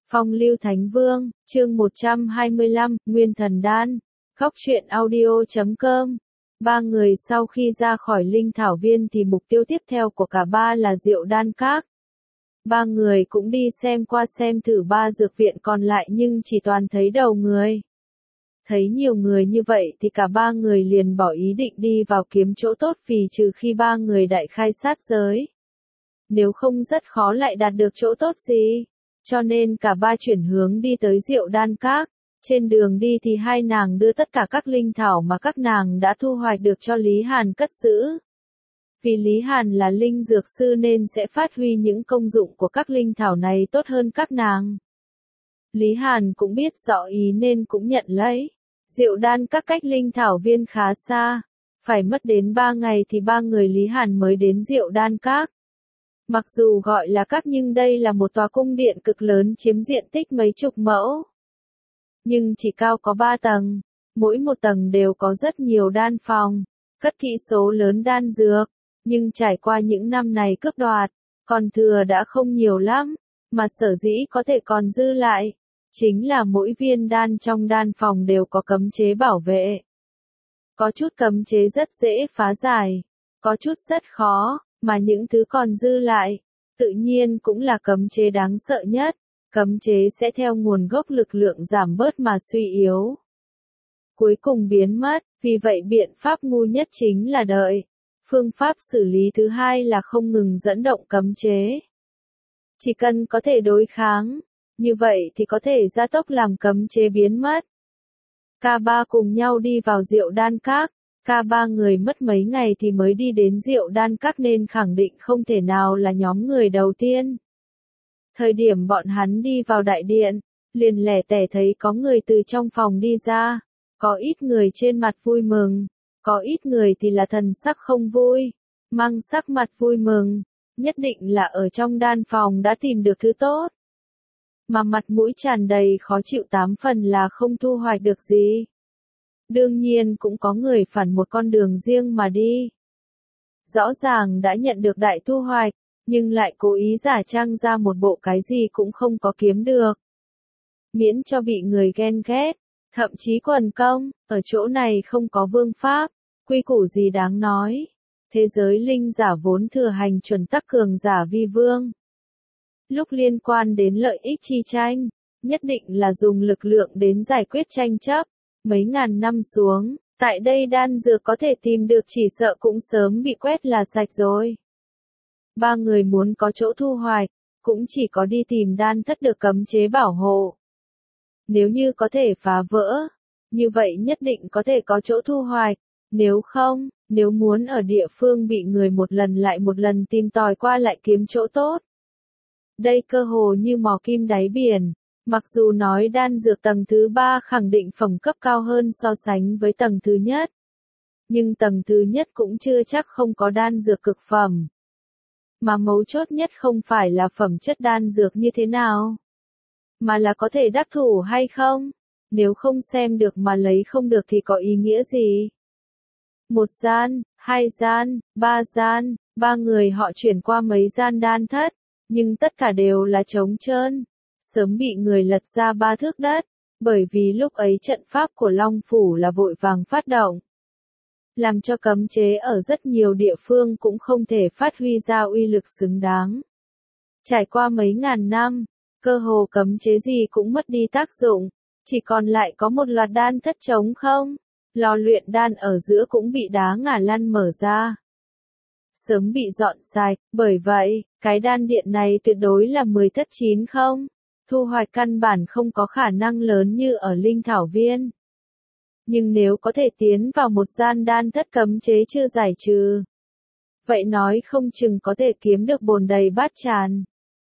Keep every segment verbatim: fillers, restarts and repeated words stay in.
Phong lưu Thánh Vương, chương một trăm hai mươi lăm, Nguyên Thần Đan, Góc truyện audio chấm com. Ba người sau khi ra khỏi linh thảo viên thì mục tiêu tiếp theo của cả ba là Diệu Đan Các. Ba người cũng đi xem qua xem thử ba dược viện còn lại nhưng chỉ toàn thấy đầu người. Thấy nhiều người như vậy thì cả ba người liền bỏ ý định đi vào kiếm chỗ tốt vì trừ khi ba người đại khai sát giới. Nếu không rất khó lại đạt được chỗ tốt gì. Cho nên cả ba chuyển hướng đi tới Diệu Đan Các. Trên đường đi thì hai nàng đưa tất cả các linh thảo mà các nàng đã thu hoạch được cho Lý Hàn cất giữ. Vì Lý Hàn là linh dược sư nên sẽ phát huy những công dụng của các linh thảo này tốt hơn các nàng. Lý Hàn cũng biết rõ ý nên cũng nhận lấy. Diệu Đan Các cách linh thảo viên khá xa. Phải mất đến ba ngày thì ba người Lý Hàn mới đến Diệu Đan Các. Mặc dù gọi là các nhưng đây là một tòa cung điện cực lớn chiếm diện tích mấy chục mẫu. Nhưng chỉ cao có ba tầng, mỗi một tầng đều có rất nhiều đan phòng, cất kỹ số lớn đan dược, nhưng trải qua những năm này cướp đoạt, còn thừa đã không nhiều lắm, mà sở dĩ có thể còn dư lại, chính là mỗi viên đan trong đan phòng đều có cấm chế bảo vệ. Có chút cấm chế rất dễ phá giải, có chút rất khó. Mà những thứ còn dư lại, tự nhiên cũng là cấm chế đáng sợ nhất, cấm chế sẽ theo nguồn gốc lực lượng giảm bớt mà suy yếu. Cuối cùng biến mất, vì vậy biện pháp ngu nhất chính là đợi. Phương pháp xử lý thứ hai là không ngừng dẫn động cấm chế. Chỉ cần có thể đối kháng, như vậy thì có thể gia tốc làm cấm chế biến mất. Cả ba cùng nhau đi vào Diệu Đan Các. Cả ba người mất mấy ngày thì mới đi đến Diệu Đan Các nên khẳng định không thể nào là nhóm người đầu tiên. Thời điểm bọn hắn đi vào đại điện, liền lẻ tẻ thấy có người từ trong phòng đi ra, có ít người trên mặt vui mừng, có ít người thì là thần sắc không vui, mang sắc mặt vui mừng, nhất định là ở trong đan phòng đã tìm được thứ tốt. Mà mặt mũi tràn đầy khó chịu tám phần là không thu hoạch được gì. Đương nhiên cũng có người phản một con đường riêng mà đi. Rõ ràng đã nhận được đại thu hoạch, nhưng lại cố ý giả trang ra một bộ cái gì cũng không có kiếm được. Miễn cho bị người ghen ghét, thậm chí quần công, ở chỗ này không có vương pháp, quy củ gì đáng nói. Thế giới linh giả vốn thừa hành chuẩn tắc cường giả vi vương. Lúc liên quan đến lợi ích chi tranh, nhất định là dùng lực lượng đến giải quyết tranh chấp. Mấy ngàn năm xuống, tại đây đan dược có thể tìm được chỉ sợ cũng sớm bị quét là sạch rồi. Ba người muốn có chỗ thu hoạch, cũng chỉ có đi tìm đan thất được cấm chế bảo hộ. Nếu như có thể phá vỡ, như vậy nhất định có thể có chỗ thu hoạch. Nếu không, nếu muốn ở địa phương bị người một lần lại một lần tìm tòi qua lại kiếm chỗ tốt. Đây cơ hồ như mò kim đáy biển. Mặc dù nói đan dược tầng thứ ba khẳng định phẩm cấp cao hơn so sánh với tầng thứ nhất. Nhưng tầng thứ nhất cũng chưa chắc không có đan dược cực phẩm. Mà mấu chốt nhất không phải là phẩm chất đan dược như thế nào. Mà là có thể đắc thủ hay không. Nếu không xem được mà lấy không được thì có ý nghĩa gì. Một gian, hai gian, ba gian, ba người họ chuyển qua mấy gian đan thất. Nhưng tất cả đều là trống trơn. Sớm bị người lật ra ba thước đất, bởi vì lúc ấy trận pháp của Long Phủ là vội vàng phát động. Làm cho cấm chế ở rất nhiều địa phương cũng không thể phát huy ra uy lực xứng đáng. Trải qua mấy ngàn năm, cơ hồ cấm chế gì cũng mất đi tác dụng, chỉ còn lại có một loạt đan thất trống không, lò luyện đan ở giữa cũng bị đá ngả lăn mở ra. Sớm bị dọn sạch, bởi vậy, cái đan điện này tuyệt đối là mười thất chín không. Thu hoạch căn bản không có khả năng lớn như ở linh thảo viên. Nhưng nếu có thể tiến vào một gian đan thất cấm chế chưa giải trừ, vậy nói không chừng có thể kiếm được bồn đầy bát tràn.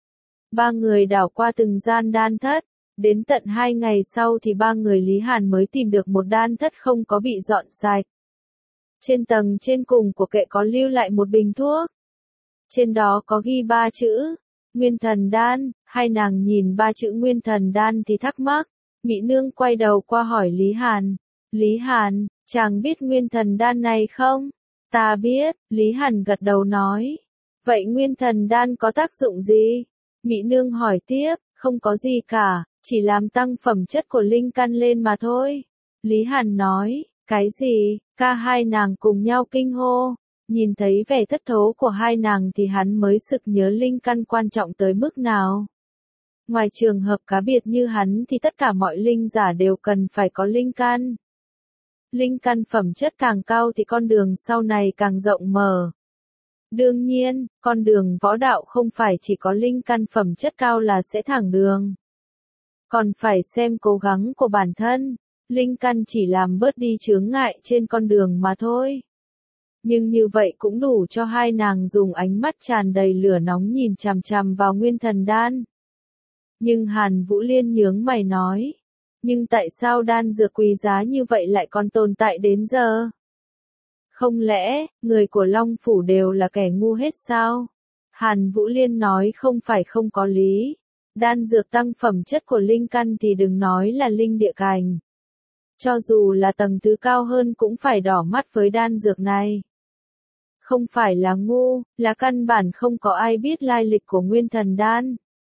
Ba người đảo qua từng gian đan thất, đến tận hai ngày sau thì ba người Lý Hàn mới tìm được một đan thất không có bị dọn sạch. Trên tầng trên cùng của kệ có lưu lại một bình thuốc. Trên đó có ghi ba chữ. Nguyên Thần Đan. Hai nàng nhìn ba chữ Nguyên Thần Đan thì thắc mắc. Mỹ nương quay đầu qua hỏi Lý Hàn. Lý Hàn, chàng biết Nguyên Thần Đan này không? Ta biết, Lý Hàn gật đầu nói. Vậy Nguyên Thần Đan có tác dụng gì? Mỹ nương hỏi tiếp, Không có gì cả, chỉ làm tăng phẩm chất của linh căn lên mà thôi. Lý Hàn nói, cái gì, ca hai nàng cùng nhau kinh hô. Nhìn thấy vẻ thất thố của hai nàng thì hắn mới sực nhớ linh căn quan trọng tới mức nào. Ngoài trường hợp cá biệt như hắn thì tất cả mọi linh giả đều cần phải có linh căn. Linh căn phẩm chất càng cao thì con đường sau này càng rộng mở. Đương nhiên, con đường võ đạo không phải chỉ có linh căn phẩm chất cao là sẽ thẳng đường. Còn phải xem cố gắng của bản thân, linh căn chỉ làm bớt đi chướng ngại trên con đường mà thôi. Nhưng như vậy cũng đủ cho hai nàng dùng ánh mắt tràn đầy lửa nóng nhìn chằm chằm vào Nguyên Thần Đan. Nhưng Hàn Vũ Liên nhướng mày nói, nhưng tại sao đan dược quý giá như vậy lại còn tồn tại đến giờ? Không lẽ, người của Long Phủ đều là kẻ ngu hết sao? Hàn Vũ Liên nói không phải không có lý. Đan dược tăng phẩm chất của linh căn thì đừng nói là linh địa cành. Cho dù là tầng thứ cao hơn cũng phải đỏ mắt với đan dược này. Không phải là ngu, là căn bản không có ai biết lai lịch của Nguyên Thần Đan.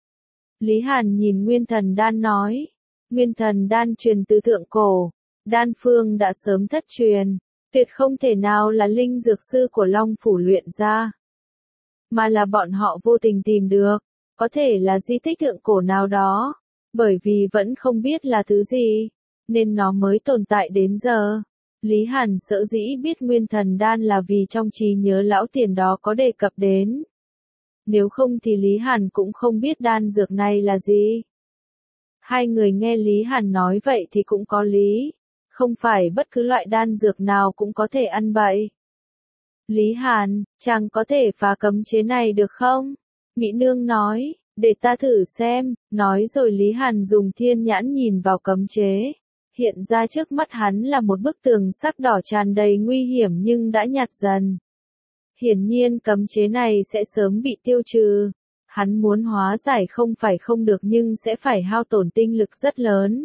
Lý Hàn nhìn Nguyên Thần Đan nói, Nguyên Thần Đan truyền từ thượng cổ, đan phương đã sớm thất truyền, tuyệt không thể nào là linh dược sư của Long Phủ luyện ra, mà là bọn họ vô tình tìm được, có thể là di tích thượng cổ nào đó, bởi vì vẫn không biết là thứ gì, nên nó mới tồn tại đến giờ. Lý Hàn sở dĩ biết Nguyên Thần Đan là vì trong trí nhớ lão tiền đó có đề cập đến. Nếu không thì Lý Hàn cũng không biết đan dược này là gì. Hai người nghe Lý Hàn nói vậy thì cũng có lý. Không phải bất cứ loại đan dược nào cũng có thể ăn bậy. Lý Hàn, chàng có thể phá cấm chế này được không? Mỹ Nương nói, để ta thử xem, nói rồi Lý Hàn dùng thiên nhãn nhìn vào cấm chế. Hiện ra trước mắt hắn là một bức tường sắc đỏ tràn đầy nguy hiểm nhưng đã nhạt dần. Hiển nhiên cấm chế này sẽ sớm bị tiêu trừ. Hắn muốn hóa giải không phải không được nhưng sẽ phải hao tổn tinh lực rất lớn.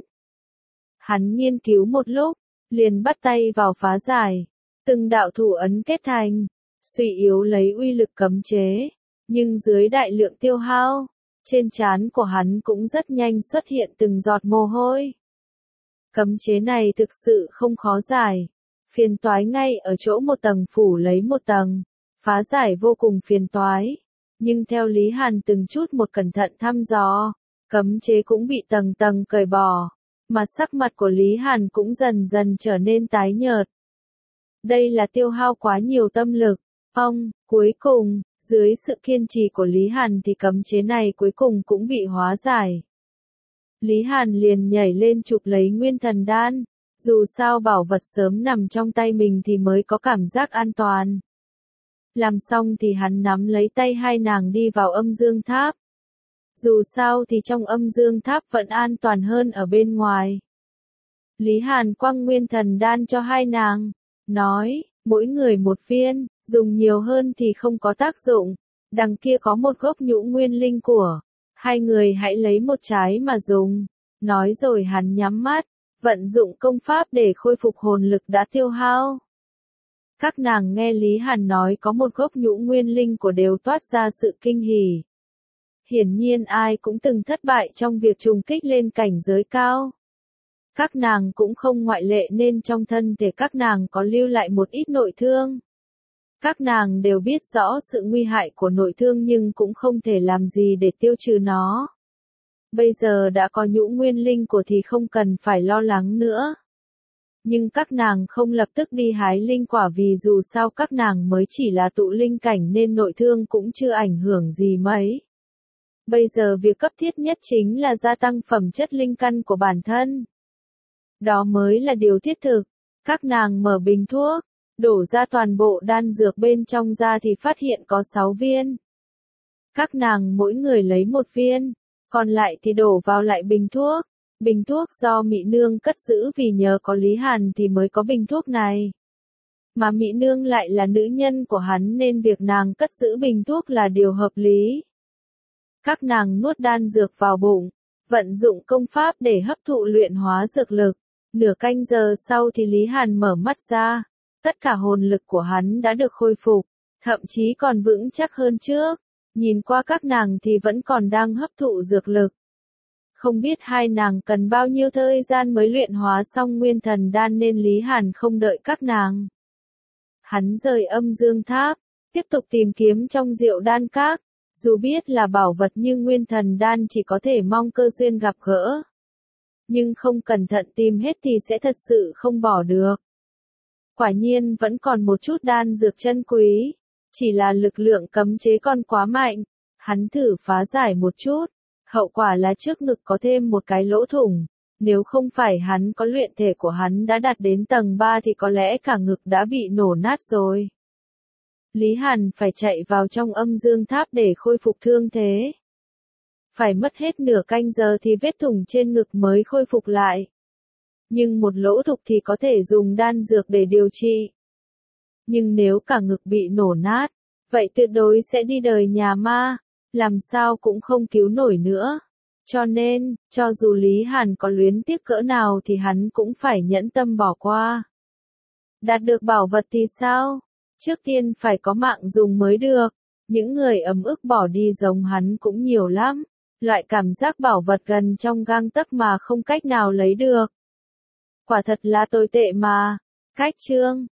Hắn nghiên cứu một lúc, liền bắt tay vào phá giải. Từng đạo thủ ấn kết thành, suy yếu lấy uy lực cấm chế. Nhưng dưới đại lượng tiêu hao, trên trán của hắn cũng rất nhanh xuất hiện từng giọt mồ hôi. Cấm chế này thực sự không khó giải. Phiền toái ngay ở chỗ một tầng phủ lấy một tầng. Phá giải vô cùng phiền toái. Nhưng theo Lý Hàn từng chút một cẩn thận thăm dò, cấm chế cũng bị tầng tầng cởi bỏ. Mà sắc mặt của Lý Hàn cũng dần dần trở nên tái nhợt. Đây là tiêu hao quá nhiều tâm lực. Ông, cuối cùng, dưới sự kiên trì của Lý Hàn thì cấm chế này cuối cùng cũng bị hóa giải. Lý Hàn liền nhảy lên chụp lấy Nguyên Thần Đan. Dù sao bảo vật sớm nằm trong tay mình thì mới có cảm giác an toàn. Làm xong thì hắn nắm lấy tay hai nàng đi vào âm dương tháp. Dù sao thì trong âm dương tháp vẫn an toàn hơn ở bên ngoài. Lý Hàn quăng Nguyên Thần Đan cho hai nàng. Nói, mỗi người một viên, dùng nhiều hơn thì không có tác dụng. Đằng kia có một gốc nhũ nguyên linh của. Hai người hãy lấy một trái mà dùng. Nói rồi hắn nhắm mắt, vận dụng công pháp để khôi phục hồn lực đã tiêu hao. Các nàng nghe Lý Hàn nói có một gốc nhũ nguyên linh của đều toát ra sự kinh hỉ. Hiển nhiên ai cũng từng thất bại trong việc trùng kích lên cảnh giới cao. Các nàng cũng không ngoại lệ nên trong thân thể các nàng có lưu lại một ít nội thương. Các nàng đều biết rõ sự nguy hại của nội thương nhưng cũng không thể làm gì để tiêu trừ nó. Bây giờ đã có nhũ nguyên linh của thì không cần phải lo lắng nữa. Nhưng các nàng không lập tức đi hái linh quả vì dù sao các nàng mới chỉ là tụ linh cảnh nên nội thương cũng chưa ảnh hưởng gì mấy. Bây giờ việc cấp thiết nhất chính là gia tăng phẩm chất linh căn của bản thân. Đó mới là điều thiết thực. Các nàng mở bình thuốc, đổ ra toàn bộ đan dược bên trong ra thì phát hiện có sáu viên. Các nàng mỗi người lấy một viên, còn lại thì đổ vào lại bình thuốc. Bình thuốc do Mị Nương cất giữ vì nhờ có Lý Hàn thì mới có bình thuốc này. Mà Mị Nương lại là nữ nhân của hắn nên việc nàng cất giữ bình thuốc là điều hợp lý. Các nàng nuốt đan dược vào bụng, vận dụng công pháp để hấp thụ luyện hóa dược lực. Nửa canh giờ sau thì Lý Hàn mở mắt ra, tất cả hồn lực của hắn đã được khôi phục, thậm chí còn vững chắc hơn trước. Nhìn qua các nàng thì vẫn còn đang hấp thụ dược lực. Không biết hai nàng cần bao nhiêu thời gian mới luyện hóa xong nguyên thần đan nên Lý Hàn không đợi các nàng. Hắn rời âm dương tháp, tiếp tục tìm kiếm trong Diệu Đan Các, dù biết là bảo vật như nguyên thần đan chỉ có thể mong cơ duyên gặp gỡ. Nhưng không cẩn thận tìm hết thì sẽ thật sự không bỏ được. Quả nhiên vẫn còn một chút đan dược chân quý, chỉ là lực lượng cấm chế còn quá mạnh. Hắn thử phá giải một chút, hậu quả là trước ngực có thêm một cái lỗ thủng. Nếu không phải hắn có luyện thể của hắn đã đạt đến tầng ba thì có lẽ cả ngực đã bị nổ nát rồi. Lý Hàn phải chạy vào trong âm dương tháp để khôi phục thương thế. Phải mất hết nửa canh giờ thì vết thủng trên ngực mới khôi phục lại. Nhưng một lỗ thủng thì có thể dùng đan dược để điều trị. Nhưng nếu cả ngực bị nổ nát, vậy tuyệt đối sẽ đi đời nhà ma, làm sao cũng không cứu nổi nữa. Cho nên, cho dù Lý Hàn có luyến tiếc cỡ nào thì hắn cũng phải nhẫn tâm bỏ qua. Đạt được bảo vật thì sao? Trước tiên phải có mạng dùng mới được. Những người ấm ức bỏ đi giống hắn cũng nhiều lắm. Loại cảm giác bảo vật gần trong gang tấc mà không cách nào lấy được. Quả thật là tồi tệ mà. Cách chương